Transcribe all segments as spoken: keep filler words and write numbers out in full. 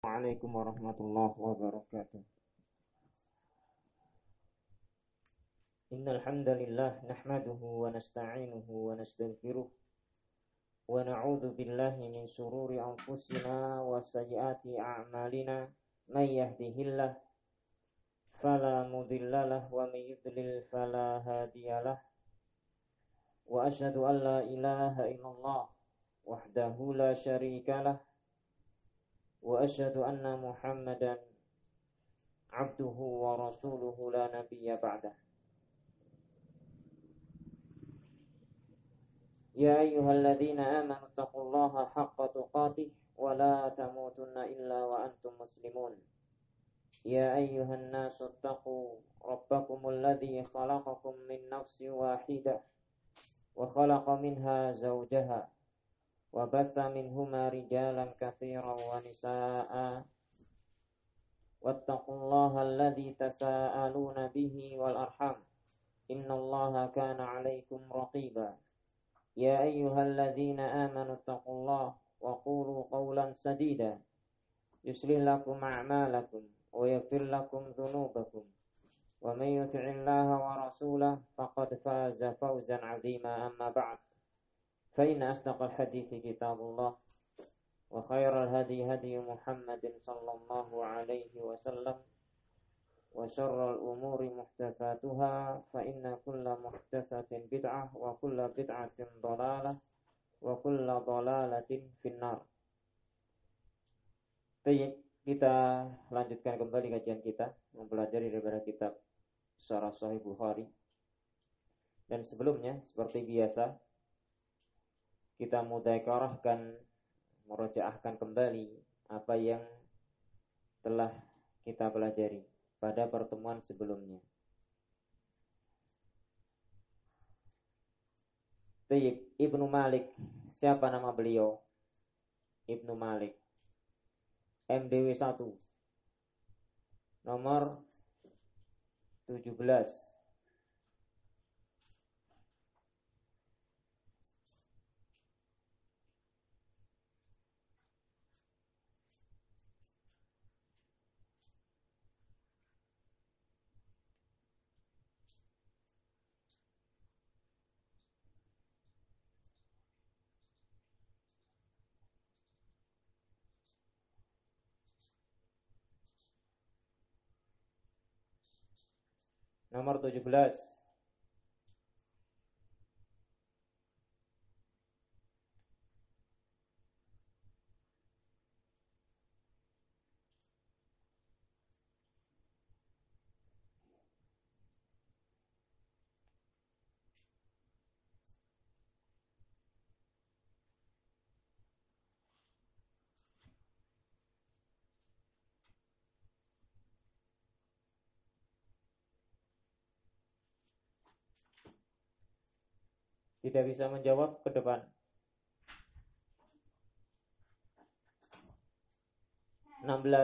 Assalamualaikum warahmatullahi wabarakatuh. Innal hamdalillah nahmaduhu wa nasta'inuhu wa nastaghfiruh wa na'udzu billahi min shururi anfusina wa sayyiati a'malina. May yahdihillahu fala mudhillalah wa may yudlil fala hadiyalah. Wa asyhadu an la ilaha illallah wahdahu la syarikalah wa asyhadu anna Muhammadan abduhu wa rasuluhu la nabiyya ba'dah. Ya ayyuhalladzina amanu taqullaha haqqa tuqatih wa la tamutunna illa wa antum muslimun. Ya ayyuhan nasu taqu rabbakumul ladzi khalaqakum min nafsin wahidah wa khalaqa minha zawjaha wa batha minhuma rijalan katsiran wa nisaa'a wattaqullaha alladzi tasaaluna bihi wal arham innallaha kana 'alaikum raqiba. Ya ayyuhalladzina amanu taqullaha wa qulu qawlan sadida yuslih lakum a'malakum wa yaghfir lakum dhunubakum wa may yuti'illaha wa rasulahu faqad faza fawzan 'azima. Amma ba'd, fa inna asdaqal hadithi kitabullah wa khairal hadi hadi Muhammadin sallallahu alaihi wasallam wa syarral umuri muhdatsatuha fa inna kulla muhdatsatin bid'ah wa kulla bid'atin dhalalah wa kulla dhalalatin finnar. Baik, kita lanjutkan kembali kajian kita mempelajari daripada kitab Syarah Sahih Bukhari. Dan sebelumnya seperti biasa kita mudzakarahkan, murajaahkan kembali apa yang telah kita pelajari pada pertemuan sebelumnya. Tayyib, Ibnu Malik, siapa nama beliau? Ibnu Malik, M D W satu, nomor tujuh belas. Nomor tujuh belas. Tidak bisa menjawab, ke depan. enam belas.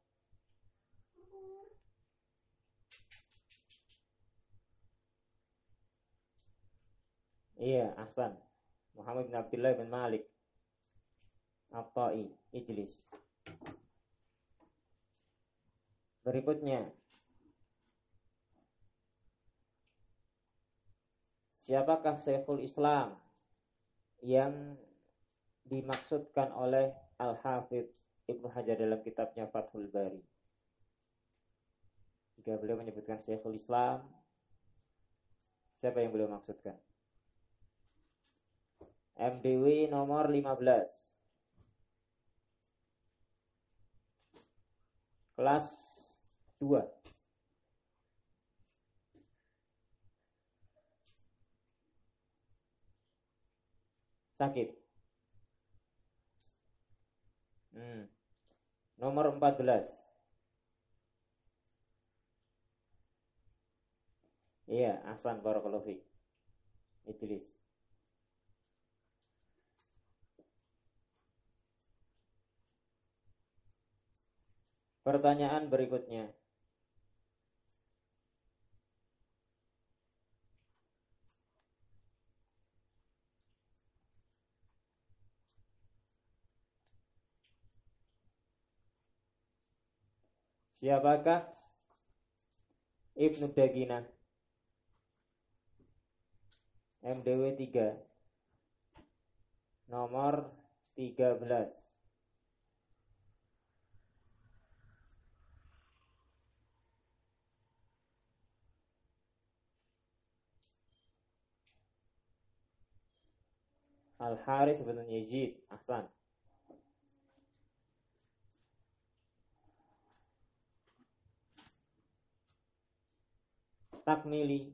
Iya, ahsan. Muhammad bin Abdullah bin Malik At-Tai, Ijlis. Berikutnya, siapakah Syekhul Islam yang dimaksudkan oleh Al-Hafidz Ibnu Hajar dalam kitabnya Fathul Bari? Jika beliau menyebutkan Syekhul Islam, siapa yang beliau maksudkan? M D W nomor lima belas. Kelas dua. Sakit. Hmm. Nomor empat belas. Iya, ahsan, barakallahu fiik. Ijlis. Pertanyaan berikutnya. Siapakah Ibnu Daginah? M D W tiga nomor tiga belas. Al-Haris bin Yazid. Ahsan. Takmili.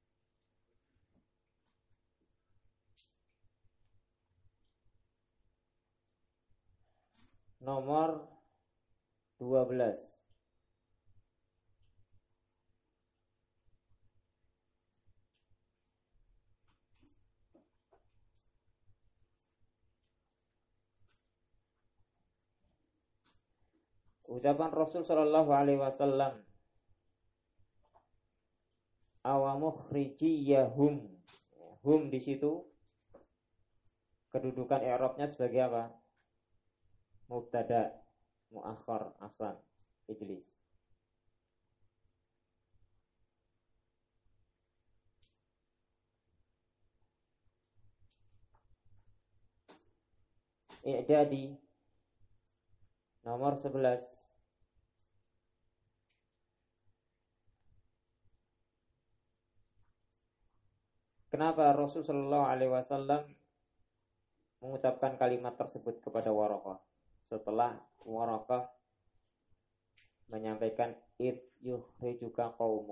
Nomor dua belas. Ucapan Rasul sallallahu alaihi wasallam, awamukhrijiyahum. Hum di situ kedudukan i'rabnya sebagai apa? Mubtada, muakhar, asal, ijlis. I'dadi nomor sebelas. Kenapa Rasul sallallahu alaihi wasallam mengucapkan kalimat tersebut kepada Waraqah setelah Waraqah menyampaikan id yukhrijuka qaumuk?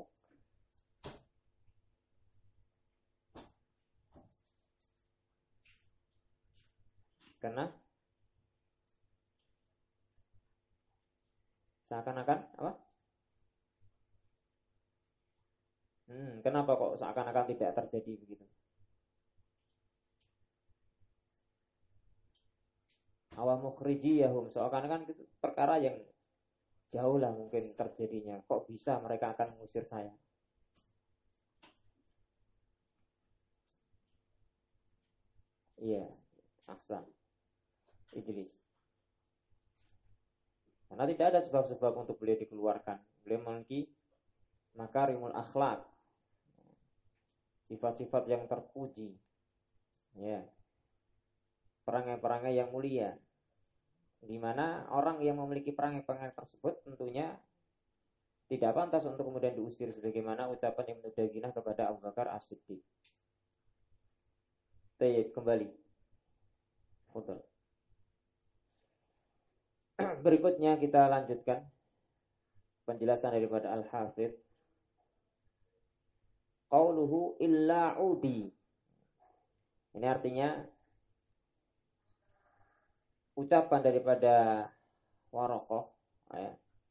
Karena seakan-akan apa? Hmm, kenapa kok seakan-akan tidak terjadi begitu? Awamukhrijiyahum, seakan-akan itu perkara yang jauh lah mungkin terjadinya. Kok bisa mereka akan mengusir saya? Iya, ahsan. Ijlis. Karena tidak ada sebab-sebab untuk beliau dikeluarkan. Beliau memiliki makarimul akhlak, sifat-sifat yang terpuji, ya, perangai-perangai yang mulia, di mana orang yang memiliki perangai-perangai tersebut tentunya tidak pantas untuk kemudian diusir, sebagaimana ucapan Ibnu Daginah kepada Abu Bakar As-Siddiq. Baik, kembali. Betul. Berikutnya kita lanjutkan penjelasan daripada Al-Hafidz. Qauluhu illa udi. Ini artinya ucapan daripada Waraqah, ya,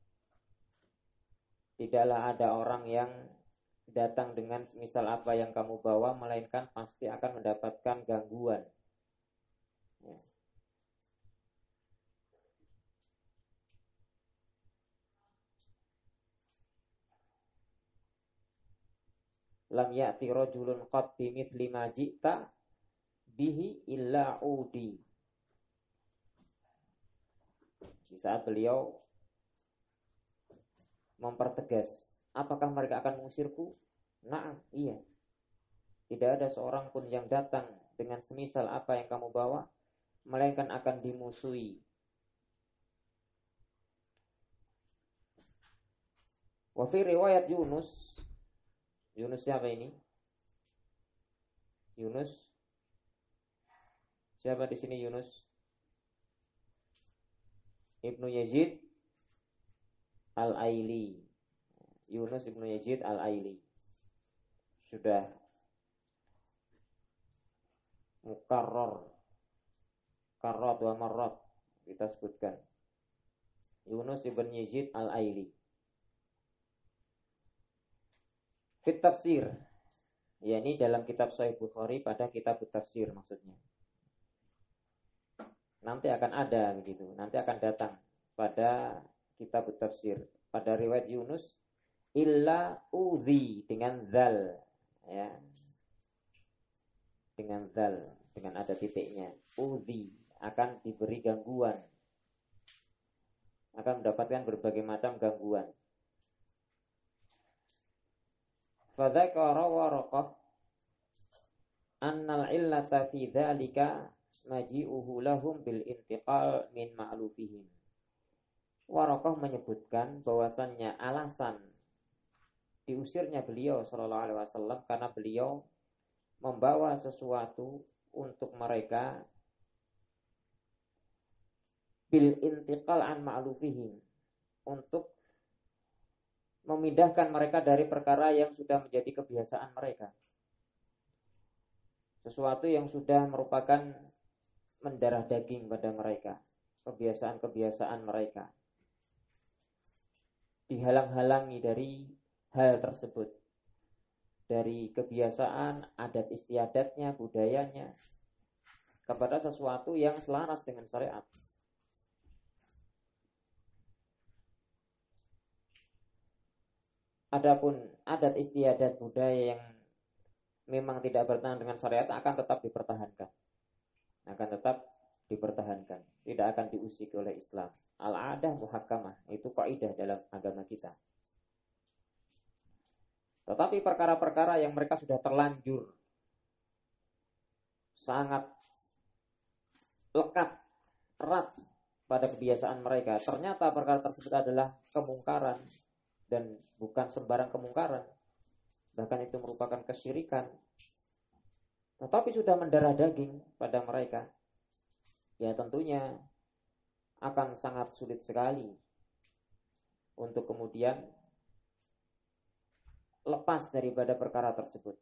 tidaklah ada orang yang datang dengan semisal apa yang kamu bawa, melainkan pasti akan mendapatkan gangguan. Ya. Lam ya'ti rajulun qad bimithli ma ji'ta bihi illa udi. Di saat beliau mempertegas, apakah mereka akan mengusirku? Nah, iya. Tidak ada seorang pun yang datang dengan semisal apa yang kamu bawa, melainkan akan dimusuhi. Wa fi riwayat Yunus. Yunus siapa ini? Yunus. Siapa di sini Yunus? Ibnu Yazid Al-Aili. Yunus Ibnu Yazid Al-Aili. Sudah mukarrar, karrat wa marrat kita sebutkan. Yunus Ibnu Yazid Al-Aili. Fit tafsir, yakni dalam kitab Sahih Bukhari pada kitab tafsir maksudnya. Nanti akan ada begitu, nanti akan datang pada kitab tafsir pada riwayat Yunus illa udhi dengan zal, ya, dengan zal, dengan ada titiknya, udhi akan diberi gangguan. akan mendapatkan berbagai macam gangguan. Fadzakara Waraqah annal illata fi dzalika maji'uhu lahum bil intiqal min ma'lufihim. Waraqah menyebutkan bahwasannya alasan diusirnya beliau sallallahu alaihi wasallam karena beliau membawa sesuatu untuk mereka bil intiqal an ma'lufihim, untuk memindahkan mereka dari perkara yang sudah menjadi kebiasaan mereka. Sesuatu yang sudah merupakan mendarah daging pada mereka, kebiasaan-kebiasaan mereka. Dihalang-halangi dari hal tersebut, dari kebiasaan, adat istiadatnya, budayanya, kepada sesuatu yang selaras dengan syariat. Adapun adat istiadat budaya yang memang tidak bertentangan dengan syariat akan tetap dipertahankan. Akan tetap dipertahankan. Tidak akan diusik oleh Islam. Al-adah muhakkamah. Itu kaidah dalam agama kita. Tetapi perkara-perkara yang mereka sudah terlanjur sangat lekat, erat pada kebiasaan mereka. Ternyata perkara tersebut adalah kemungkaran. Dan bukan sembarang kemungkaran. Bahkan itu merupakan kesyirikan. Tetapi sudah mendarah daging pada mereka. Ya tentunya akan sangat sulit sekali untuk kemudian lepas daripada perkara tersebut.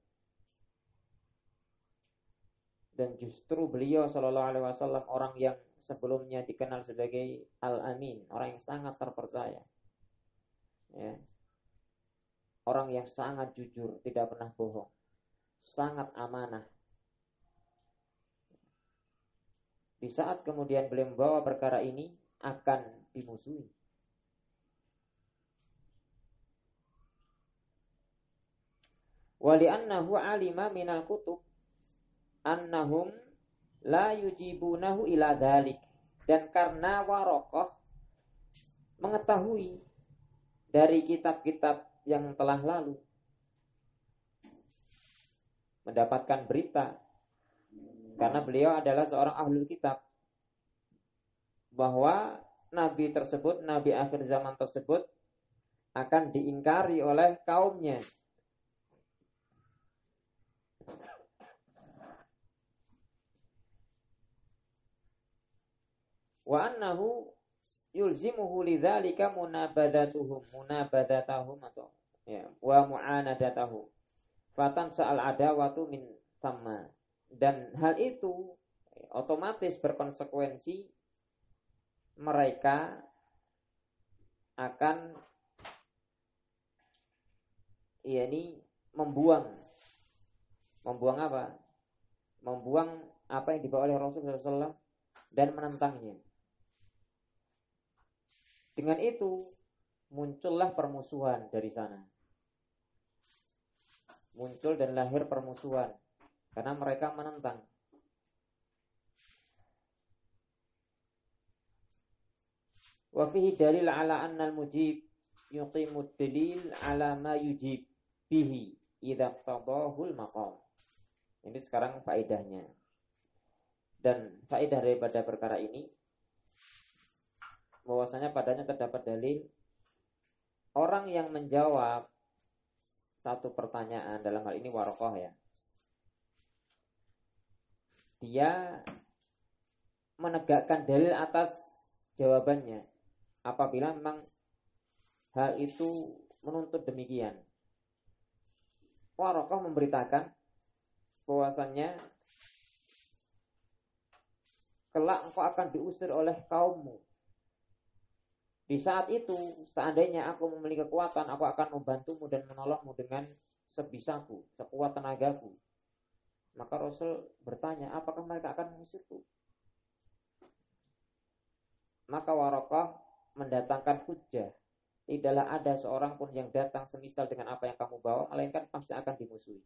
Dan justru beliau sallallahu alaihi wasallam orang yang sebelumnya dikenal sebagai Al-Amin, orang yang sangat terpercaya. Ya. Orang yang sangat jujur, tidak pernah bohong, sangat amanah. Di saat kemudian beliau membawa perkara ini akan dimusuhi. Wali'annahu alima minal kutub annahum la yujibunahu ila dzalik. Dan karena Waraqah mengetahui dari kitab-kitab yang telah lalu, mendapatkan berita, karena beliau adalah seorang ahlul kitab, bahwa Nabi tersebut, Nabi akhir zaman tersebut akan diingkari oleh kaumnya. Wa annahu yulzimuhu lidzalika munabadatuhum munabadatahum atau ya wa mu'anadatahu fatan sa'al adawatu min sama, dan hal itu otomatis berkonsekuensi mereka akan yakni membuang membuang apa? Membuang apa yang dibawa oleh Rasulullah sallallahu alaihi wasallam dan menentangnya. Dengan itu muncullah permusuhan dari sana. Muncul dan lahir permusuhan karena mereka menentang. Wa fihi dalil ala anna al-mujib yuqimu ad-dalil ala ma yujib bihi idza qadahu al-maqam. Ini sekarang faedahnya. Dan faedah daripada perkara ini bahwasanya padanya terdapat dalil orang yang menjawab satu pertanyaan, dalam hal ini Waraqah ya, dia menegakkan dalil atas jawabannya apabila memang hal itu menuntut demikian. Waraqah memberitakan bahwasannya kelak engkau akan diusir oleh kaummu. Di saat itu, seandainya aku memiliki kekuatan, aku akan membantumu dan menolongmu dengan sebisaku, sekuat tenagaku. Maka Rasul bertanya, apakah mereka akan mengusirku? Maka Waraqah mendatangkan hujjah. Tidaklah ada seorang pun yang datang semisal dengan apa yang kamu bawa, melainkan pasti akan dimusuhi.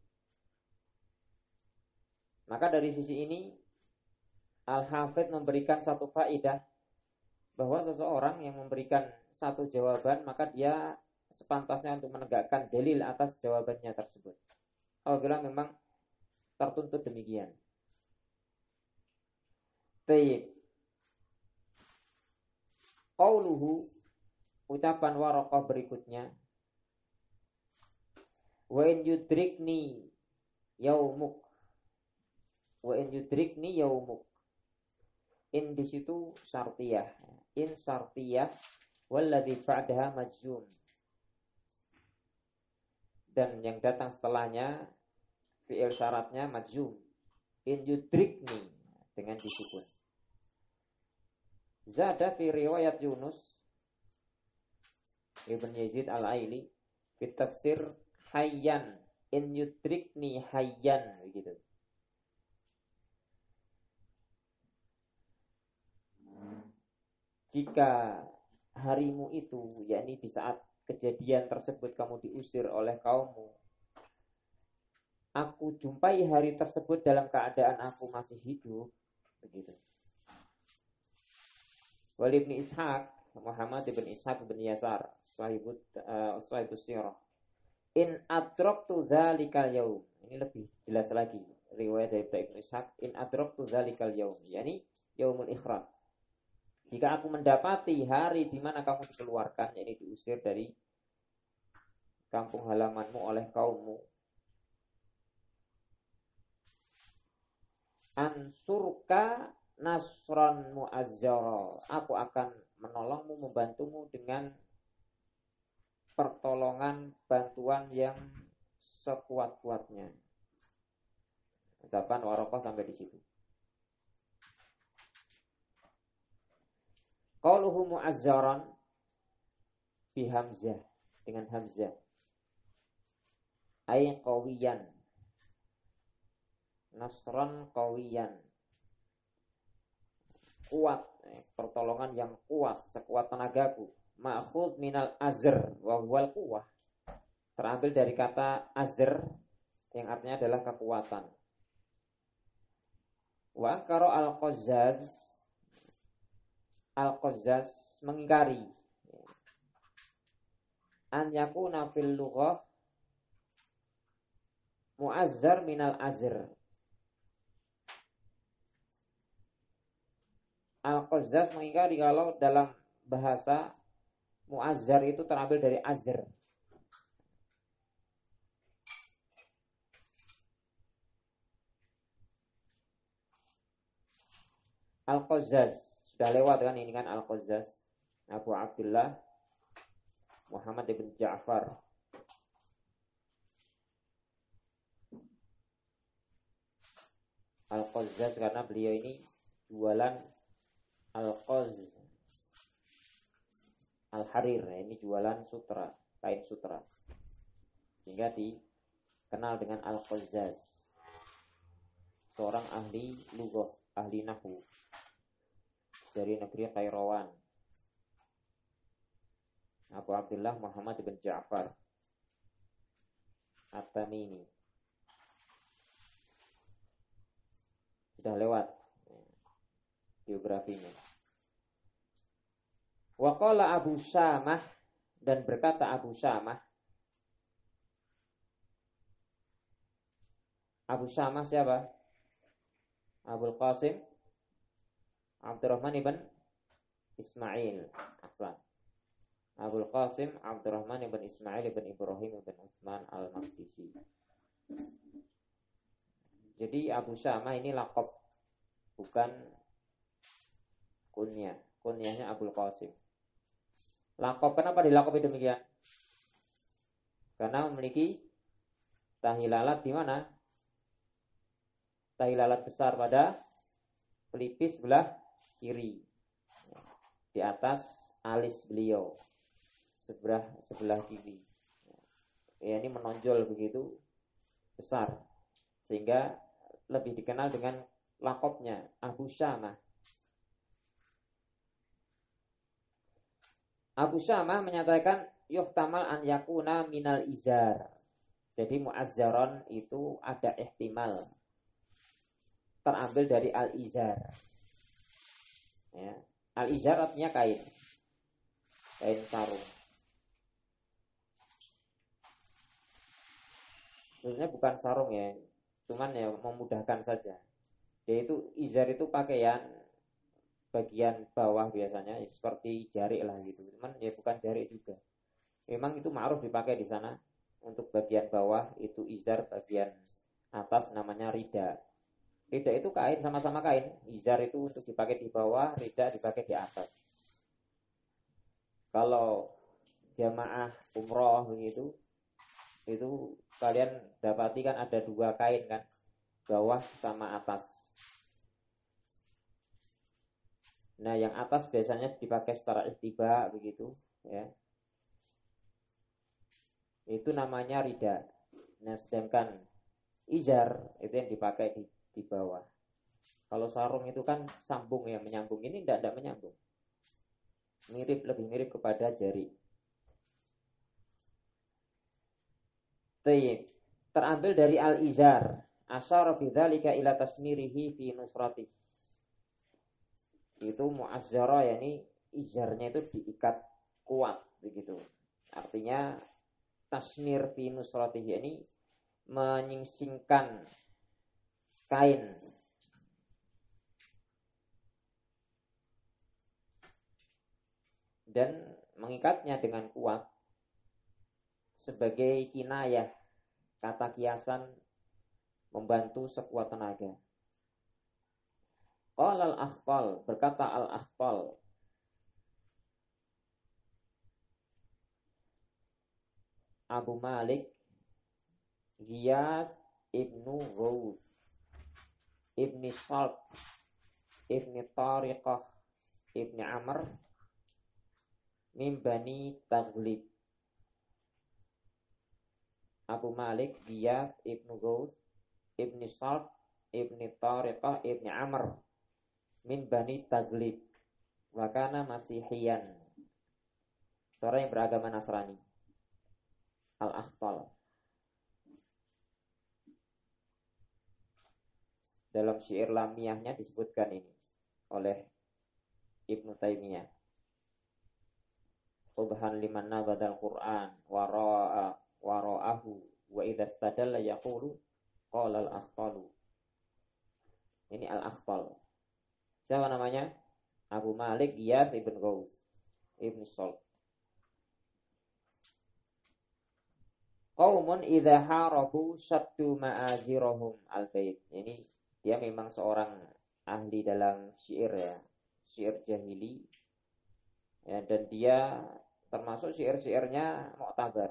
Maka dari sisi ini, Al-Hafidh memberikan satu faedah, bahwa seseorang yang memberikan satu jawaban maka dia sepantasnya untuk menegakkan dalil atas jawabannya tersebut. Apabila memang tertuntut demikian. Baik. Qauluhu, ucapan Waraqah berikutnya. Wa in yudrikni yaumuk. Wa in yudrikni yaumuk. In di situ syartiyah. In syartiyah walladzi ba'daha majzum. Dan yang datang setelahnya fi'il syaratnya majzum. In yudrikni dengan disukun. Zada fi riwayat Yunus Ibn Yazid Al-Aili fi tafsir hayyan in yudrikni hayyan begitu. Jika harimu itu, yakni di saat kejadian tersebut kamu diusir oleh kaummu, aku jumpai hari tersebut dalam keadaan aku masih hidup, begitu. Wal ibn Ishaq, Muhammad ibn Ishaq ibn Yasar, sahibut uh, sahibus sirah. In adraktu dzalikal yaum. Ini lebih jelas lagi riwayat dari Ibn Ishaq. In adraktu dzalikal yaum, yakni yaumul ikhraj. Jika aku mendapati hari di mana kamu dikeluarkan, yakni diusir dari kampung halamanmu oleh kaummu, ansurka nasran mu'azzara, aku akan menolongmu, membantumu dengan pertolongan, bantuan yang sekuat-kuatnya. Ucapan Waraqah sampai di situ. Qauluhu mu'azzaran bi hamzah, dengan hamzah. Ay qawiyan. Nasran qawiyan. Kuat, pertolongan yang kuat, sekuat tenagaku. Ma'khud minal azr wa huwal quwwah. Terambil dari kata azr yang artinya adalah kekuatan. Wa ankara al-Qazzaz, al-Qazzaz mengingkari an yakuna fil lughah mu'azzar minal azr. Al-Qazzaz mengingkari kalau dalam bahasa mu'azzar itu terambil dari azr. Al-Qazzaz sudah lewat kan ini kan Al-Qazzaz, Abu Abdullah Muhammad ibn Ja'far. Al-Qazzaz karena beliau ini jualan Al-Qaz Al-Harir, ini jualan sutra, kain sutra, sehingga dikenal dengan Al-Qazzaz, seorang ahli lughah, ahli nahwu dari negeri Qairawan. Abu Abdullah Muhammad bin Ja'far At-Tamimi. Sudah lewat biografinya. Wa qala Abu Syamah, dan berkata Abu Syamah. Abu Syamah siapa? Abul Qasim Abdurrahman ibn Ismail. Ahsan. Abul Qasim Abdurrahman ibn Ismail ibn Ibrahim ibn Utsman al-Maqdisi. Jadi Abu Syamah ini laqab, bukan kunyah. Kunyahnya Abul Qasim. Laqab, kenapa dilaqabi demikian? Karena memiliki tahi lalat di mana? Tahi lalat besar pada pelipis sebelah kiri, di atas alis beliau sebelah sebelah kiri. Ya, ini menonjol begitu besar, sehingga lebih dikenal dengan laqabnya Abu Syamah. Abu Syamah menyatakan yuhtamal an yakuna minal izar. Jadi mu'azzaron itu ada ihtimal terambil dari al-izar. Ya, Al-izar artinya kain. Kain sarung. Sebenarnya bukan sarung ya, cuman ya memudahkan saja. Yaitu izar itu pakaian bagian bawah biasanya ya, seperti jarik lah gitu. Cuman ya bukan jarik juga. Memang itu ma'ruf dipakai di sana. Untuk bagian bawah itu izar, bagian atas namanya rida. Rida itu kain, sama-sama kain. Izar itu untuk dipakai di bawah, rida dipakai di atas. Kalau jamaah umroh begitu, itu kalian dapati kan ada dua kain kan, bawah sama atas. Nah, yang atas biasanya dipakai secara ittiba begitu, ya. Itu namanya rida. Nah, sedangkan izar itu yang dipakai di, di bawah. Kalau sarung itu kan sambung ya, menyambung. Ini tidak tidak menyambung. Mirip, lebih mirip kepada jari. Tayyib. Terambil dari al-izar. Asyara bidzalika ila tasmirihi fi nusrati. Itu mu'azzara, yakni izarnya itu diikat kuat begitu. Artinya tasmir fi nusrati, yakni menyingsingkan kain dan mengikatnya dengan kuat sebagai kinayah, kata kiasan membantu sekuat tenaga. Qala al-Akhtal, berkata al-Akhtal, Abu Malik Giyas ibnu Ghawth ibni Salt ibni Tariqah ibni Amr min Bani Taghlib. Abu Malik Giyas ibnu Ghawth ibni Salt ibni Tariqah ibni Amr min Bani Taghlib wa kana masihiyan, seorang yang beragama Nasrani. Al-Akhtal dalam syair lamiyahnya disebutkan ini oleh Ibnu Taimiyah. Subhan liman nabadal Qur'an wara'a wara'ahu wa idza istadalla yaqulu qala al-Akhtalu. Ini al-Akhtal. Siapa namanya? Abu Malik Iyad ibn Ghawth ibn Salt. Qaumun idza harabu syaddu ma'azirahum al-bait. Ini dia memang seorang ahli dalam syair ya, syair jahili. Ya, dan dia termasuk syair-syairnya mu'tabar.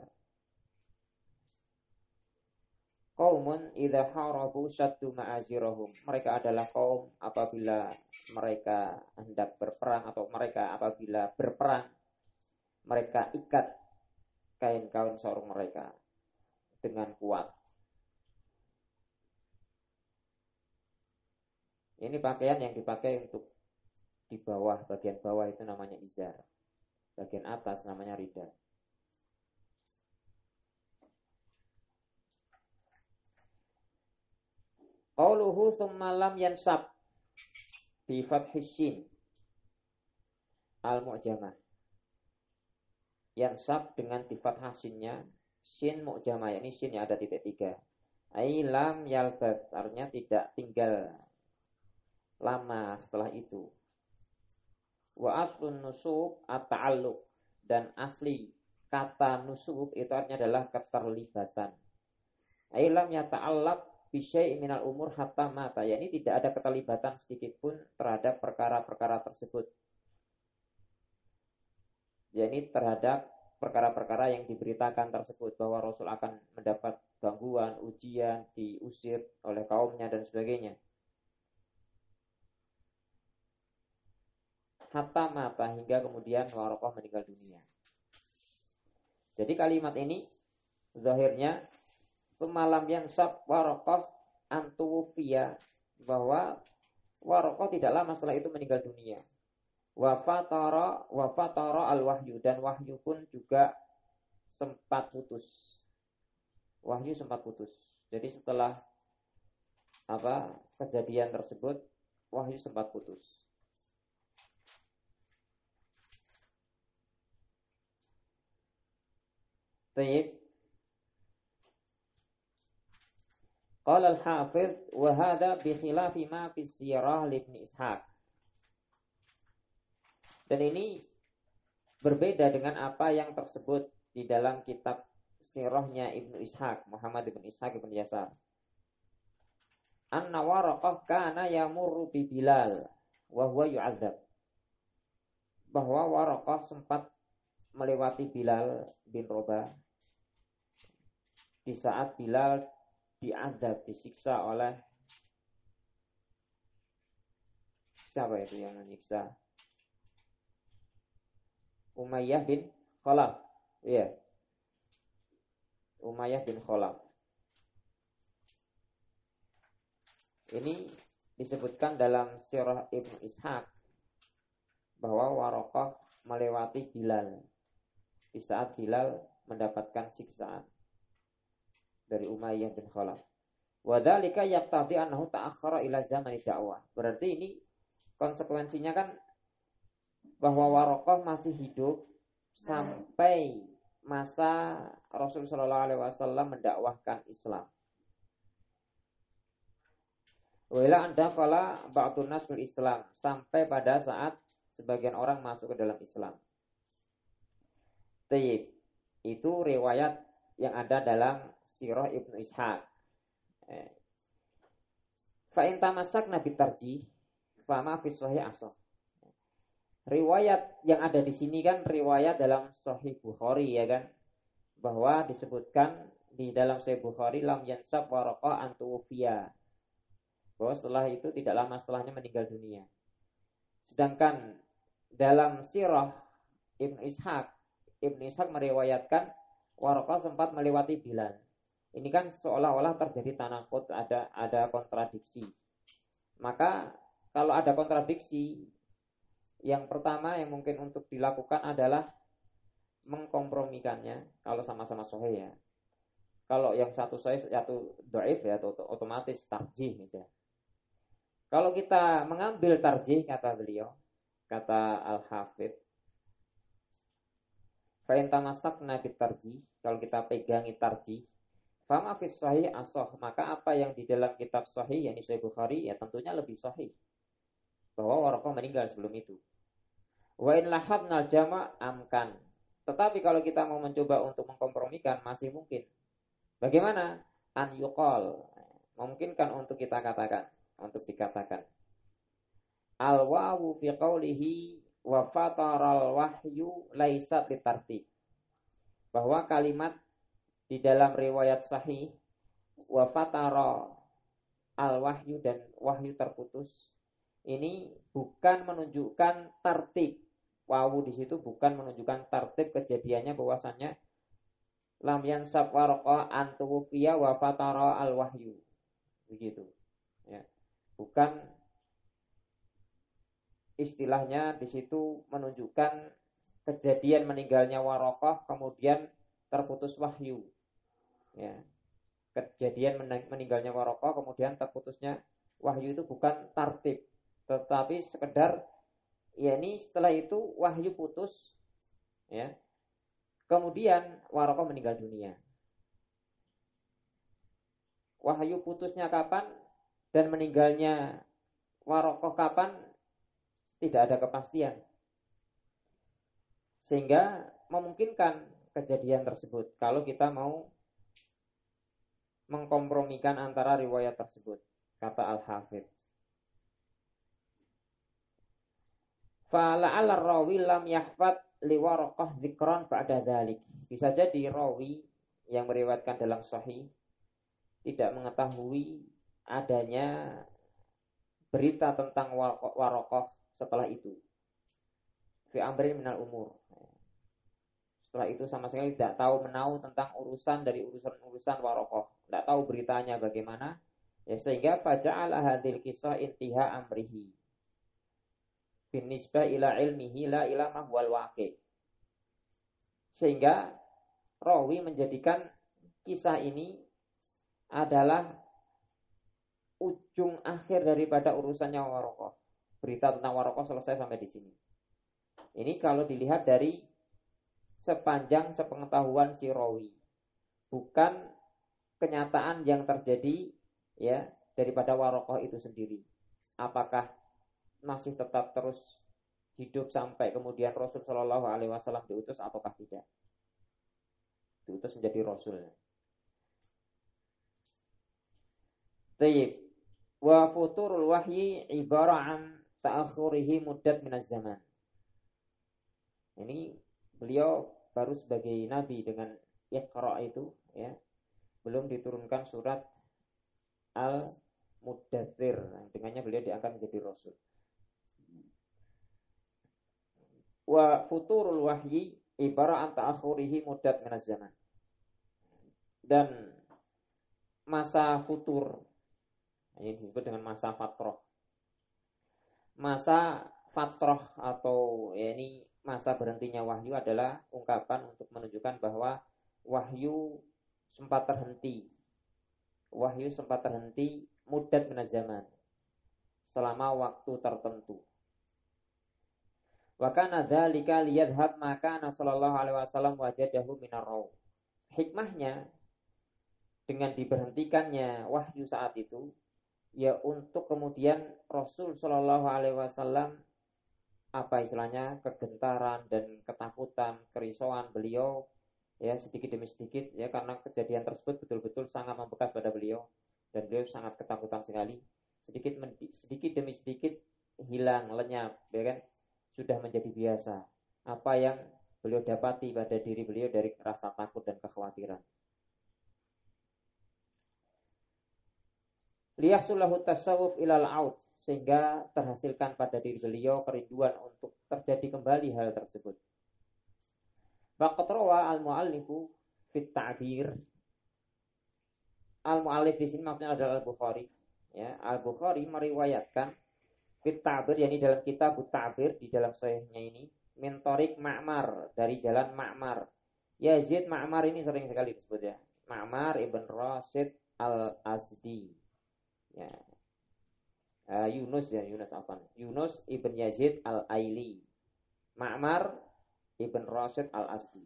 Qaumun idza harabu syaddu ma'azirahum. Mereka adalah kaum apabila mereka hendak berperang atau mereka apabila berperang, mereka ikat kain-kain sarung mereka dengan kuat. Ini pakaian yang dipakai untuk di bawah, bagian bawah itu namanya izar. Bagian atas namanya rida. Qauluhu tsumma lam yansab bi fathis shin al-mu'jamah. Yansab dengan di fathah sinnya, shin mu'jamah, yakni shin yang ada titik tiga. Ai lam yalbas, artinya tidak tinggal lama setelah itu. Wa aslun nusub at-ta'alluq, dan asli kata nusub itu artinya adalah keterlibatan. Ai lam yata'allaq bi syai'in minal umur hatta mata, yakni tidak ada keterlibatan sedikit pun terhadap perkara-perkara tersebut. Yakni terhadap perkara-perkara yang diberitakan tersebut bahwa Rasul akan mendapat gangguan, ujian, diusir oleh kaumnya dan sebagainya. Hatta mata, hingga kemudian Waraqah meninggal dunia. Jadi kalimat ini zahirnya pemalam yang sab Waraqah antuwfiya, bahwa Waraqah tidak lama setelah itu meninggal dunia. Wa fatara wa fatara al-wahyu, dan wahyu pun juga sempat putus. Wahyu sempat putus. Jadi setelah apa kejadian tersebut, wahyu sempat putus. Tayyib. Qala al-Hafidz wa hadha bi khilafi ma fi sirah Ibn Ishaq. Dan ini berbeda dengan apa yang tersebut di dalam kitab sirahnya Ibnu Ishaq, Muhammad ibn Ishaq ibn Yasar. Anna Waraqah kana yamurru bi Bilal wa huwa yu'adzab. Bahwa Waraqah sempat melewati Bilal bin Rabah di saat Bilal diadzab, disiksa oleh siapa itu yang menyiksa? Umayyah bin Khalaf. Iya. Umayyah bin Khalaf. Ini disebutkan dalam sirah Ibnu Ishaq bahwa Waraqah melewati Bilal di saat Bilal mendapatkan siksaan dari Umayyah bin Khalaf. Wa dzalika yaqtadi annahu ta'akhkhara ila zamani dakwah. Berarti ini konsekuensinya kan bahwa Waraqah masih hidup sampai masa Rasul sallallahu alaihi wasallam mendakwahkan Islam. Wala anda qala ba'dun nas bil Islam, sampai pada saat sebagian orang masuk ke dalam Islam. Tayyib. Itu riwayat yang ada dalam sirah Ibnu Ishaq. Fa in tamassakna bi tarjih fa ma fi sahih asah. Riwayat yang ada di sini kan riwayat dalam Sahih Bukhari ya kan, bahwa disebutkan di dalam Sahih Bukhari lam yansab Waraqah an tuwfiya, bahwa setelah itu tidak lama setelahnya meninggal dunia. Sedangkan dalam sirah Ibnu Ishaq, Ibnu Ishaq meriwayatkan Waraqah sempat melewati Bilal. Ini kan seolah-olah terjadi tanaqud, ada ada kontradiksi. Maka kalau ada kontradiksi, yang pertama yang mungkin untuk dilakukan adalah mengkompromikannya kalau sama-sama sahih ya. Kalau yang satu sahih satu dhaif ya, otomatis tarjih gitu ya. Kalau kita mengambil tarjih, kata beliau, kata Al-Hafidz, fa in tamassakna bit tarjih, kalau kita pegangi tarjih, fa ma fi sahih asah, maka apa yang di dalam kitab sahih yakni Sahih Bukhari ya tentunya lebih sahih, bahwa Waraqah meninggal sebelum itu. Wa in lahabnal jama' amkan. Tetapi kalau kita mau mencoba untuk mengkompromikan masih mungkin. Bagaimana? An yuqal. Memungkinkan untuk kita katakan, untuk dikatakan. Al wawu fi qawlihi wa fataral wahyu laisat litartib. Bahwa kalimat di dalam riwayat sahih wa fatara al wahyu dan wahyu terputus ini bukan menunjukkan tertib. Wawu di situ bukan menunjukkan tertib kejadiannya, bahwasannya lam yansab Waraqah an tuwfiya wa fatara al wahyu. Begitu. Ya. Bukan istilahnya di situ menunjukkan kejadian meninggalnya Waraqah kemudian terputus wahyu. Ya. Kejadian meninggalnya Waraqah kemudian terputusnya wahyu itu bukan tertib, tetapi sekedar ya ini setelah itu wahyu putus ya. Kemudian Waraqah meninggal dunia. Wahyu putusnya kapan dan meninggalnya Waraqah kapan tidak ada kepastian. Sehingga memungkinkan kejadian tersebut kalau kita mau mengkompromikan antara riwayat tersebut, kata Al-Hafidz. Fala'al rawi lam yahfad li Waraqah dzikran ba'da dzalik. Bisa jadi rawi yang meriwayatkan dalam sahih tidak mengetahui adanya berita tentang Waraqah setelah itu. Fi amrin minal umur. Setelah itu sama sekali tidak tahu menau tentang urusan dari urusan-urusan Waraqah. Tidak tahu beritanya bagaimana. Ya, sehingga faja'ala hadhil kisah intiha amrihi. Binisbah ila ilmihi la ila mahwal waqi. Sehingga rawi menjadikan kisah ini adalah ujung akhir daripada urusannya Waraqah. Berita tentang Waraqah selesai sampai di sini. Ini kalau dilihat dari sepanjang sepengetahuan si rawi, bukan kenyataan yang terjadi ya daripada Waraqah itu sendiri. Apakah masih tetap terus hidup sampai kemudian Rasul Shallallahu Alaihi Wasallam diutus ataukah tidak? Diutus menjadi Rasul. Tayyib. Wa futurul wahyi ibarah an ta'akhurihi muddat minaz zaman. Ini beliau baru sebagai nabi dengan Iqra itu ya. Belum diturunkan surat Al-Muddatsir. Dengannya beliau diangkat menjadi rasul. Wa futurul wahyi ibarah an ta'akhurihi muddat minaz zaman. Dan masa futur ini disebut dengan masa fatrah. Masa fatrah atau ya ini masa berhentinya wahyu adalah ungkapan untuk menunjukkan bahwa wahyu sempat terhenti. Wahyu sempat terhenti muddat minaz zaman. Selama waktu tertentu. Wa kana dzalika liyadhhab ma kana sallallahu alaihi wasallam wajadahu minar raw. Hikmahnya dengan diberhentikannya wahyu saat itu ya untuk kemudian Rasul Shallallahu Alaihi Wasallam apa istilahnya kegentaran dan ketakutan kerisauan beliau ya sedikit demi sedikit ya karena kejadian tersebut betul-betul sangat membekas pada beliau dan beliau sangat ketakutan sekali sedikit sedikit demi sedikit hilang lenyap ya kan sudah menjadi biasa apa yang beliau dapati pada diri beliau dari rasa takut dan kekhawatiran. Liyahsullahu tasawuf ilal aud sehingga terhasilkan pada diri beliau kerinduan untuk terjadi kembali hal tersebut. Faqad rawa al-muallifu fit ta'bir. Al-muallif di sini maksudnya adalah Al-Bukhari. Ya, Al-Bukhari meriwayatkan fit ta'bir yakni dalam kitab Ta'bir di dalam sahihnya ini min tariq Ma'mar dari jalan Ma'mar. Yazid Ma'mar ini sering sekali disebut ya. Ma'mar ibn Rashid al-Asdi. Ya. Uh, Yunus ya Yunus apa? Yunus ibn Yazid al-Aili, Ma'mar ibn Rashid al-Asdi.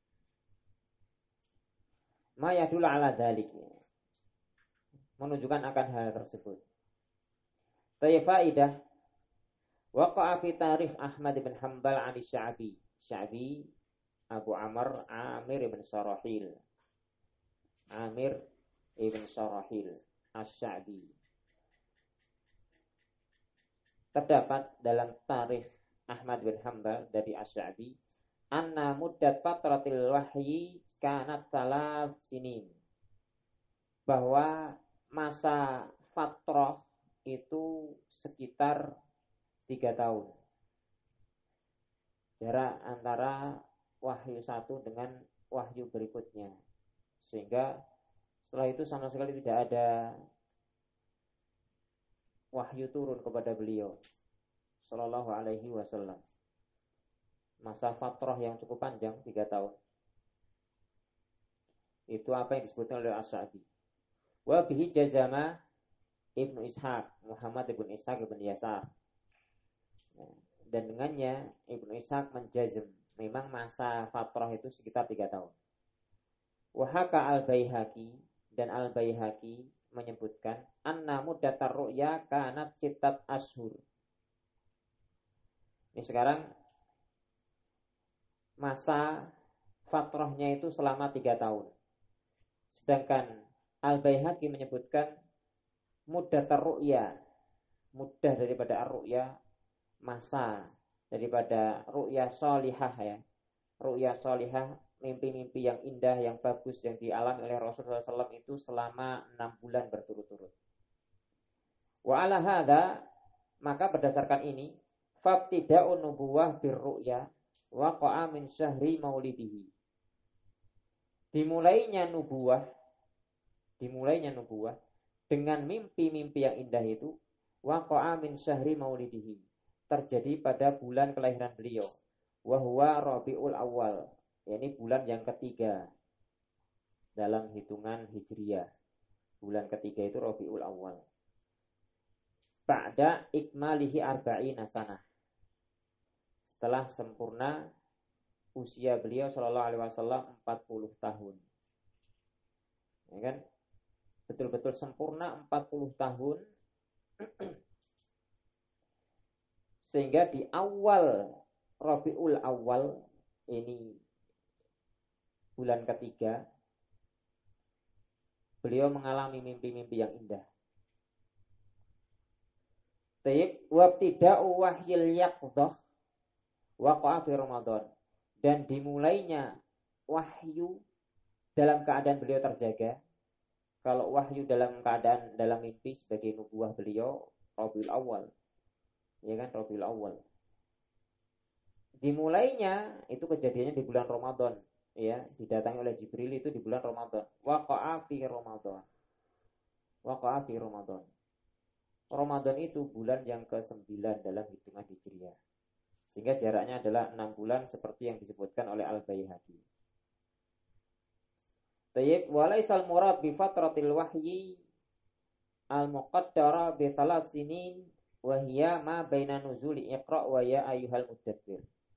Ma yadullu ala dzalik. Menunjukkan akan hal tersebut. Tayyifaidah waqa'a fi tarikh Ahmad bin Hanbal 'an Sya'bi. Sya'bi Abu Amr Amir ibn Sarahil. Amir ibn Sarahil Asy-Sya'bi. Terdapat dalam tarikh Ahmad bin Hanbal dari Asy-Sya'bi anna muddat fatratil wahyi kanat salas sinin. Bahwa masa fatrah itu sekitar tiga tahun. Jarak antara wahyu satu dengan wahyu berikutnya. Sehingga setelah itu sama sekali tidak ada wahyu turun kepada beliau sallallahu alaihi wasallam. Masa fatrah yang cukup panjang tiga tahun. Itu apa yang disebutkan oleh Asy-Sya'bi. Wa bihi jazama Ibnu Ishaq, Muhammad ibn Ishaq ibn Yasar. Dan dengannya Ibnu Ishaq menjazm memang masa fatrah itu sekitar tiga tahun. Wa haka al-Baihaqi dan al-Baihaqi menyebutkan anna muddatar ru'ya kanat sitat ashur. Ini sekarang masa fatrahnya itu selama tiga tahun. Sedangkan Al-Baihaqi menyebutkan muddatar ru'ya, muddah daripada ar-ru'ya, masa daripada ru'ya sholihah ya. Ru'ya sholihah mimpi-mimpi yang indah, yang bagus yang dialami oleh Rasulullah shallallahu alaihi wasallam itu selama enam bulan berturut-turut. Wa ala hadza, maka berdasarkan ini, fabtida'un nubuwah birru'ya waqa'a min syahri maulidihi. Dimulainya nubuwah, dimulainya nubuwah dengan mimpi-mimpi yang indah itu waqa'a min syahri maulidihi. Terjadi pada bulan kelahiran beliau. Wa huwa Rabiul Awal. Ini bulan yang ketiga dalam hitungan Hijriyah. Bulan ketiga itu Rabiul Awal. Ba'da ikmalihi arba'ina sanah. Setelah sempurna usia beliau sallallahu alaihi wasallam empat puluh tahun. Ya kan? Betul-betul sempurna empat puluh tahun. Sehingga di awal Rabiul Awal, ini bulan ketiga, beliau mengalami mimpi-mimpi yang indah. Taib wabtida'u wahyil yaqdhah waqa'a fi Ramadan. Dan dimulainya wahyu dalam keadaan beliau terjaga. Kalau wahyu dalam keadaan dalam mimpi sebagai nubuah beliau Rabiul Awal. Ya kan, Rabiul Awal. Dimulainya itu kejadiannya di bulan Ramadan, ya, didatangi oleh Jibril itu di bulan Ramadan. Waqa'a fi Ramadan. Waqa'a fi Ramadan. Ramadan itu bulan yang kesembilan dalam hitungan Hijriah. Sehingga jaraknya adalah enam bulan seperti yang disebutkan oleh Al-Baihaqi. Tayyib walaisal murad bi fatratil wahyi al-muqaddara bi thalath sinin wa hiya ma baina nuzuli Iqra wa ya ayyuhal muddatsir.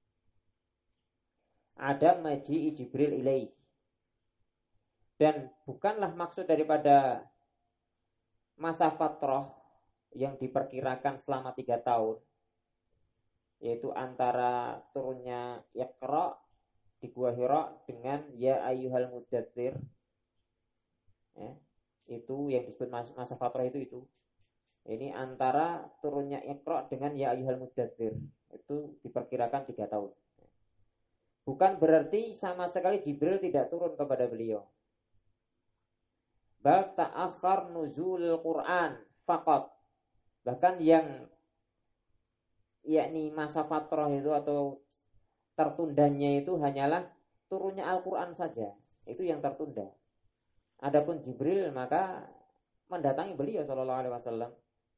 Ada maji'i Jibril ilaih. Dan bukanlah maksud daripada masa fatrah yang diperkirakan selama tiga tahun, yaitu antara turunnya Iqra di Gua Hira dengan ya ayyuhal muddatsir, ya, itu yang disebut masa fatrah itu itu ini antara turunnya Iqra dengan ya ayyuhal muddatsir, itu diperkirakan tiga tahun. Bukan berarti sama sekali Jibril tidak turun kepada beliau. Bal ta'akhkhar nuzulul Quran faqat. Bahkan yang yakni masa fatrah itu atau tertundanya itu hanyalah turunnya Al-Quran saja. Itu yang tertunda. Adapun Jibril maka mendatangi beliau sallallahu alaihi wasallam.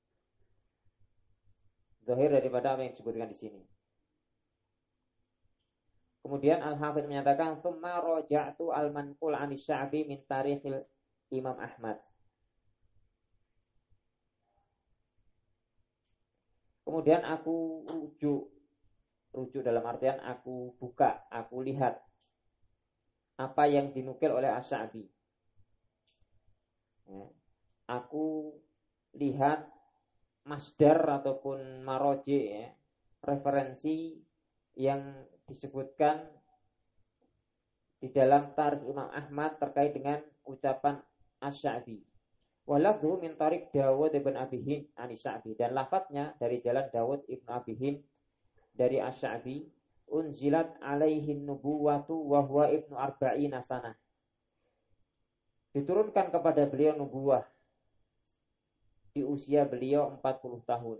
Zahir daripada apa yang disebutkan di sini. Kemudian Al-Hafidz menyatakan tsumma raja'tu al-manqul 'ani Sya'bi min tarikhil Imam Ahmad. Kemudian aku rujuk rujuk dalam artian aku buka, aku lihat apa yang dinukil oleh Asy-Sya'bi. Ya. Aku lihat masdar ataupun maroji, ya, referensi yang disebutkan di dalam tarikh Imam Ahmad terkait dengan ucapan Asy-Sya'bi. Walafdhu min tariq Dawud ibn Abi Hind an Sya'bi, dan lafadznya dari jalan Dawud ibn Abi Hind dari Asy-Sya'bi, unzilat alaihi nubuwatu wa huwa ibnu arba'ina sanah. Diturunkan kepada beliau nubuwah di usia beliau empat puluh tahun.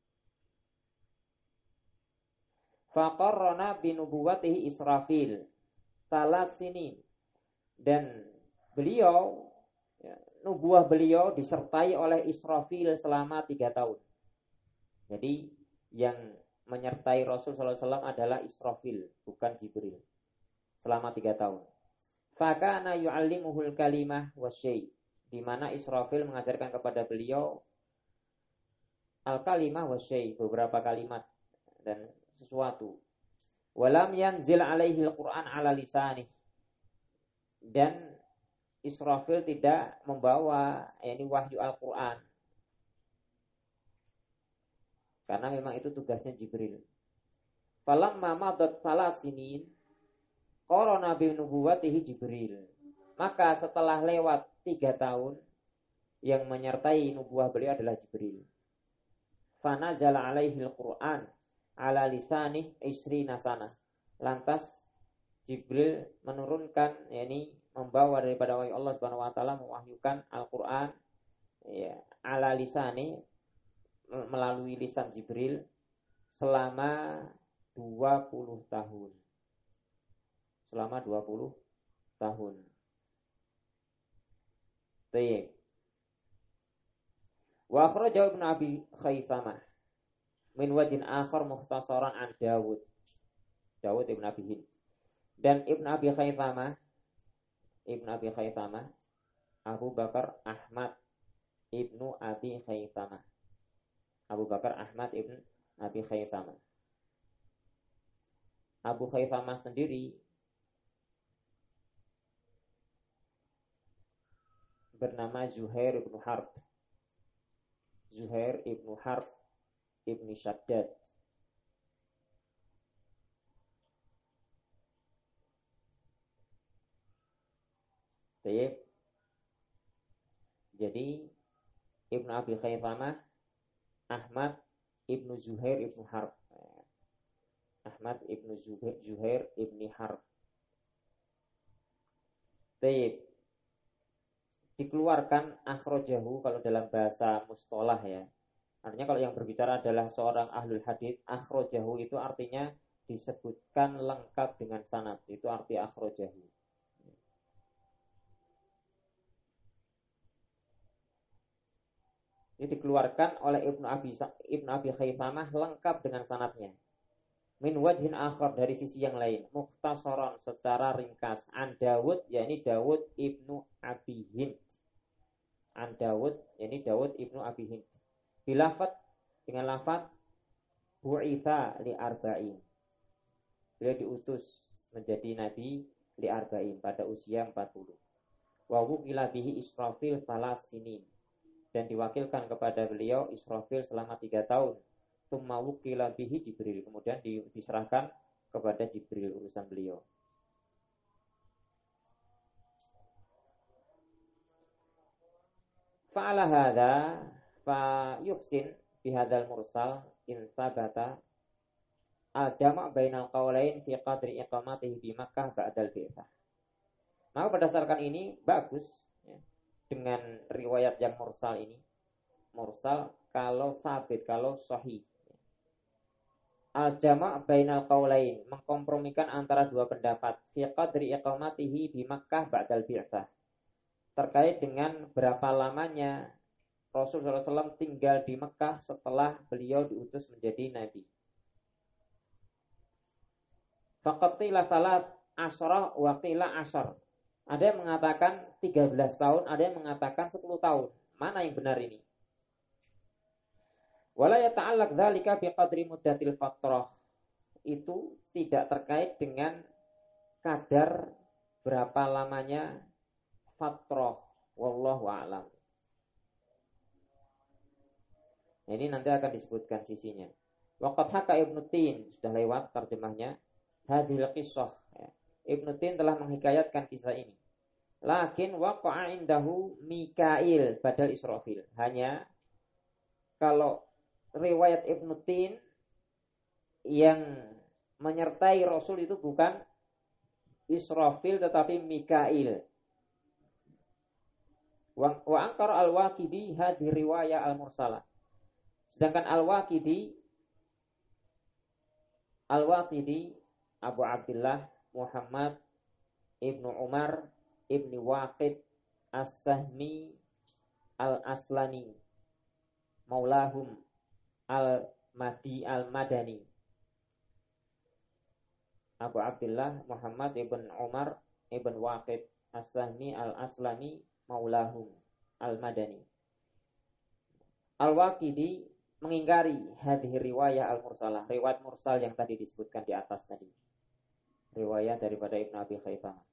Faqarrana bi nubuwatihi Israfil salasini, dan beliau ya, nubuah beliau disertai oleh Israfil selama tiga tahun. Jadi yang menyertai Rasul sallallahu alaihi wasallam adalah Israfil, bukan Jibril, selama tiga tahun. Fakana yu'allimuhul kalimah wasyai, di mana Israfil mengajarkan kepada beliau al-kalimah wasyai, beberapa kalimat dan sesuatu. Walam yanzil alaihi al-Quran ala lisanih, dan Israfil tidak membawa ini wahyu Al-Quran, karena memang itu tugasnya Jibril. Falamma madat salasinin qarana bi nubuwatihi Jibril, maka setelah lewat tiga tahun yang menyertai nubuah beliau adalah Jibril. Fanazala alaihi al-Quran ala lisanih isrina sana, lantas Jibril menurunkan, yakni membawa daripada wahyu Allah Subhanahu wa taala, mewahyukan Al-Qur'an ya ala lisani, melalui lisan Jibril selama dua puluh tahun. Selama dua puluh tahun. Baik. Wa akhrajahu Ibnu Abi Khaitsamah min wajhin akhar mukhtasaran an Dawud. Dawud Ibnu Abi Hind. Dan Ibnu Abi Khaitsamah Ibnu Abi Khaitsamah Abu Bakar Ahmad Ibnu Abi Khaitsamah Abu Bakar Ahmad Ibnu Abi Khaitsamah Abu Khaisamah sendiri bernama Zuhair ibn Harb. Zuhair ibn Harb ibn Shaddad. Baik. Jadi Ibnu Abi Khaisamah Ahmad ibnu Zuhair ibnu Harb. Ahmad ibnu Zuhair ibnu Harb. Baik. Dikeluarkan akhrajahu kalau dalam bahasa mustalah ya. Artinya kalau yang berbicara adalah seorang ahlul hadis, akhrajahu itu artinya disebutkan lengkap dengan sanad. Itu arti akhrajahu. Ini dikeluarkan oleh Ibnu Abi Ibnu Abi Khaisamah lengkap dengan sanadnya. Min wajhin akhar, dari sisi yang lain, mukhtasaran secara ringkas, an Dawud, yakni Dawud Ibnu Abi Hind. An Dawud, yakni Dawud Ibnu Abi Hind. Bilafat, dengan lafaz bu'itha li arba'in. Beliau diutus menjadi nabi li arba'in pada usia empat puluh. Wa wukila bihi Israfil salas sinin. Dan diwakilkan kepada beliau Israfil selama tiga tahun. Tsumma wukila bihi Jibril. Kemudian diserahkan kepada Jibril urusan beliau. Fa'ala hadha fa yuhsin bihadzal mursal in sabata al-jama' bainal qawlain fi qadri iqamatihi bi Makkah ba'dal bi'tsah. Maka berdasarkan ini bagus ya, dengan riwayat yang mursal ini. Mursal kalau sabit, kalau sahih. Al-jama' bainal qawlain, mengkompromikan antara dua pendapat fi qadri iqamatihi bi Makkah ba'dal bi'tsah. Terkait dengan berapa lamanya Rasul sallallahu alaihi wasallam tinggal di Mekah setelah beliau diutus menjadi nabi. Faqatila salat asyara wa qila asyar. Ada yang mengatakan tiga belas tahun, ada yang mengatakan sepuluh tahun. Mana yang benar ini? Wala yata'allaq dzalika bi qadri muddatil fatrah. Itu tidak terkait dengan kadar berapa lamanya fatrah. Wallahu a'lam. Ini nanti akan disebutkan sisinya. Waqad haka Ibnu Tin, sudah lewat terjemahnya. Hadhil qissah. Ibnu Tin telah menghikayatkan kisah ini. Lakin waqa'a indahu Mikail badal Israfil. Hanya kalau riwayat Ibnu Tin yang menyertai Rasul itu bukan Israfil tetapi Mikail. Wa angkara al-Waqidi hadhi riwayah al-mursalah. Sedangkan Al-Waqidi Al-Waqidi Abu Abdullah Muhammad Ibnu Umar Ibnu Waqid As-Sahmi Al-Aslani Maulahum Al-Madi Al-Madani. Abu Abdullah Muhammad Ibn Umar Ibn Waqid As-Sahmi Al-Aslami Maulahum Al-Madani. Al-Waqidi mengingkari hadhihi riwayah al-mursalah, riwayat mursal yang tadi disebutkan di atas tadi. Riwayat daripada Ibnu Abi Khaisamah.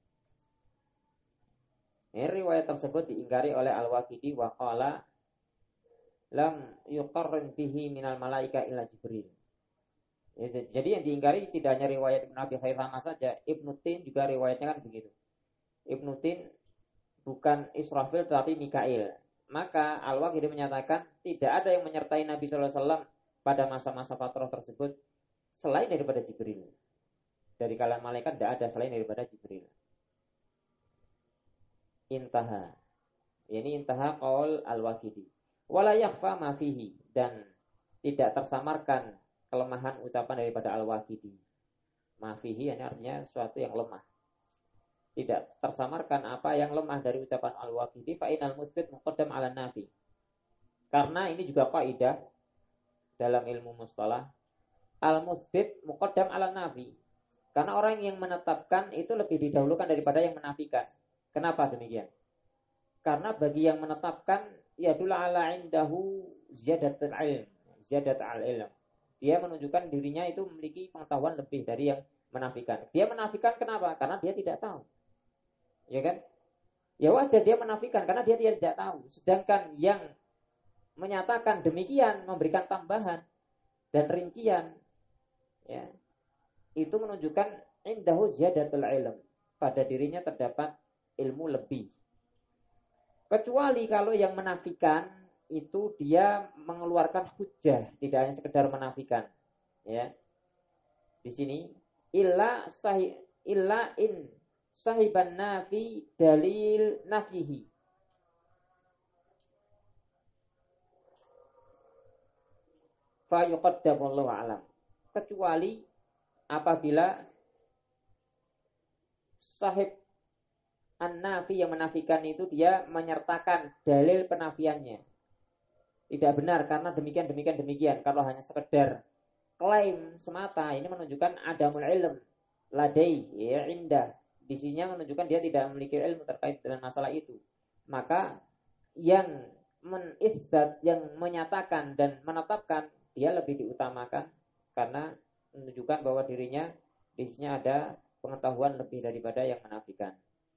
Ini riwayat tersebut diingkari oleh Al-Waqidi wa qala lam yuqarrin bihi minal malaika illa Jibril. Jadi yang diingkari tidak hanya riwayat Ibnu Abi Khaisamah saja, Ibnu Tin juga riwayatnya kan begitu. Ibnu Tin bukan Israfil tetapi Mikail. Maka Al-Waqidi menyatakan tidak ada yang menyertai Nabi sallallahu alaihi wasallam pada masa-masa fatrah tersebut selain daripada Jibril. Dari kalangan malaikat tidak ada selain daripada Jibril. Intaha. Ini intaha qaul Al-Waqidi. Wala yakhfa ma fihi, dan tidak tersamarkan kelemahan ucapan daripada Al-Waqidi. Ma fihi ini artinya sesuatu yang lemah. Tidak tersamarkan apa yang lemah dari ucapan Al-Waqidi, fa inal mutsbit muqaddam 'ala nafi. Karena ini juga kaidah dalam ilmu mustalah, al-mutsbit muqaddam 'ala nafi. Karena orang yang menetapkan itu lebih didahulukan daripada yang menafikan. Kenapa demikian? Karena bagi yang menetapkan yadul 'ala indahu ziyadatul ilm, ziyadat al-ilm. Dia menunjukkan dirinya itu memiliki pengetahuan lebih dari yang menafikan. Dia menafikan kenapa? Karena dia tidak tahu. Ya kan? Ya wajar dia menafikan karena dia tidak tahu. Sedangkan yang menyatakan demikian, memberikan tambahan dan rincian, ya, itu menunjukkan indahu ziyadatul ilm, pada dirinya terdapat ilmu lebih. Kecuali kalau yang menafikan itu dia mengeluarkan hujjah, tidak hanya sekedar menafikan, ya. Di sini illa sahih illa in sahiban nafi dalil nafihi. Fa yuqaddamu Allahu a'lam. Kecuali apabila sahib an-nafi yang menafikan itu dia menyertakan dalil penafiannya. Tidak benar karena demikian demikian demikian. Kalau hanya sekedar klaim semata, ini menunjukkan adamul ilm ladai, ya, indah. Di sininya menunjukkan dia tidak memiliki ilmu terkait dengan masalah itu. Maka yang menisbat, yang menyatakan dan menetapkan, dia lebih diutamakan karena menunjukkan bahwa dirinya di sini ada pengetahuan lebih daripada yang menafikan.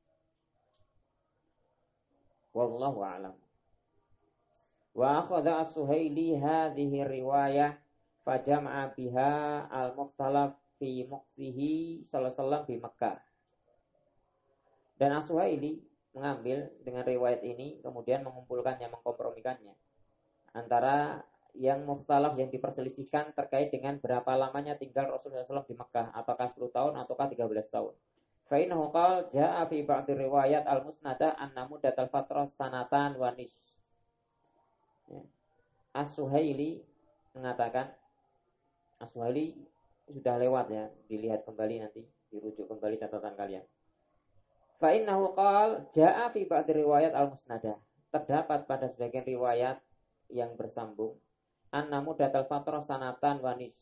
Wallahu a'lam. Wa akhadha as-Suhaili hadhihi riwayah fajama'a biha al-mukhtalaf fi muqsihi sallallahu alaihi wasallam di Makkah. Dan as-Suhaili mengambil dengan riwayat ini kemudian mengumpulkannya, mengkompromikannya antara yang mukhtalaf, yang diperselisihkan terkait dengan berapa lamanya tinggal Rasulullah shallallahu alaihi wasallam di Makkah, apakah sepuluh tahun ataukah tiga belas tahun. Fa innahu qala jaa'a fi ba'di riwayat al-musnada anna muddatal fatrah sanatan wa nis. Ya. As-Suhaili mengatakan, As-Suhaili sudah lewat ya, dilihat kembali nanti, dirujuk kembali catatan kalian. Fa innahu qala jaa'a fi ba'di riwayat al-musnada. Terdapat pada sebagian riwayat yang bersambung anna muddatal fatrah sanatan wa nis,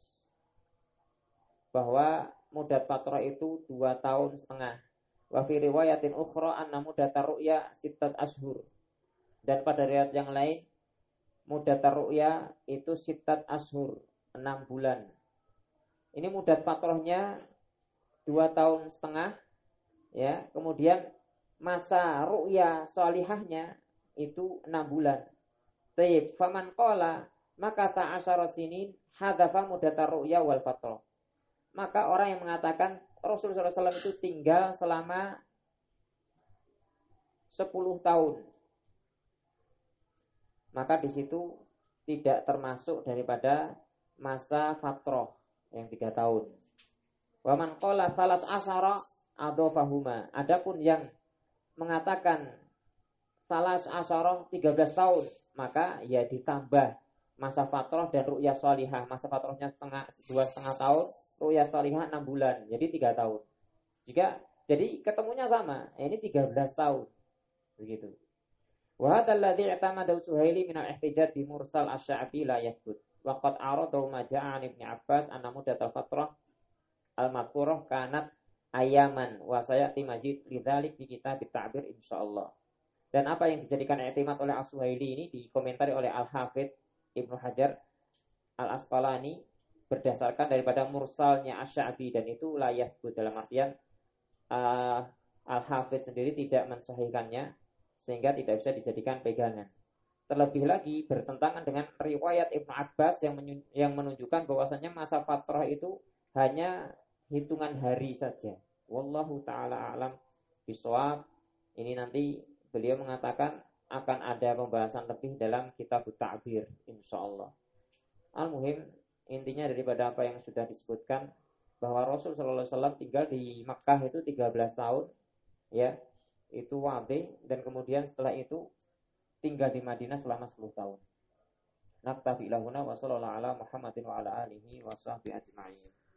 bahwa mudat fatrah itu dua tahun setengah. Wa fi riwayatin ukhra anna muddatar ru'ya sittat ashhur. Dan pada riwayat yang lain muddatar ru'ya itu sittat ashhur, enam bulan. Ini mudat fatrahnya dua tahun setengah, ya. Kemudian masa ru'ya salihahnya itu enam bulan. Taib faman qala maka ta'asyara sinin hadzafa muddatar ru'ya wal fatrah. Maka orang yang mengatakan Rasulullah shallallahu alaihi wasallam itu tinggal selama sepuluh tahun, maka di situ tidak termasuk daripada masa fatrah yang tiga tahun. Wa man qala salas asyara adhafahuma. Adapun yang mengatakan salas asyara tiga belas tahun, maka ya ditambah masa fatrah dan ru'yah salihah. Masa fatrahnya setengah dua setengah tahun, ru'yah salihah enam bulan, jadi tiga tahun. Jika jadi ketemunya sama, ini tiga belas tahun. Begitu. Wa hadzal ladzi i'tamada Suhaili min al-ihtijaj bi mursal asy-Sya'bi la yathbut. Wa qad arada ma ja'a an Ibnu Abbas anna muddatul fatrah al-madhkurah kanat ayaman wa sayati mazid lidzalik fi kitab at-ta'bir insyaallah. Dan apa yang dijadikan i'timad oleh As-Suhaili ini dikomentari oleh Al-Hafidz Ibnu Hajar Al-Asqalani berdasarkan daripada mursalnya Asy-Sya'bi, dan itu la yathbut, dalam artian uh, Al-Hafidz sendiri tidak mensahihkannya sehingga tidak bisa dijadikan pegangan. Terlebih lagi bertentangan dengan riwayat Ibnu Abbas yang yang menunjukkan bahwasanya masa fatrah itu hanya hitungan hari saja. Wallahu taala alam bishawab. Ini nanti beliau mengatakan akan ada pembahasan lebih dalam kitab Ta'bir insyaallah. Al-muhim, intinya daripada apa yang sudah disebutkan bahwa Rasul sallallahu alaihi wasallam tinggal di Makkah itu tiga belas tahun, ya. Itu wadih, dan kemudian setelah itu tinggal di Madinah selama sepuluh tahun. Naktafi lahuna wa sallallahu ala Muhammadin wa ala alihi wa sahbihi ajma'in.